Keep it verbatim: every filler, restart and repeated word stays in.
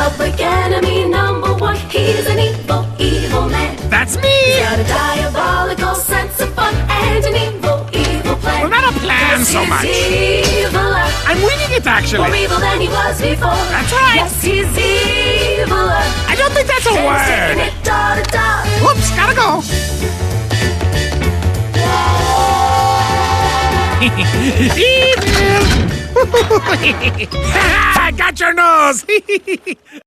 Public enemy number one. He's an evil, evil man. That's me! He's got a diabolical sense of fun and an evil, evil plan. Well, not a plan 'Cause so he's much. Eviler. I'm reading it, More actually. evil than he was before. That's right. Yes, he's eviler. I don't think that's a And he's word. taking it da da da. Whoops, gotta go. Evil! I got your nose!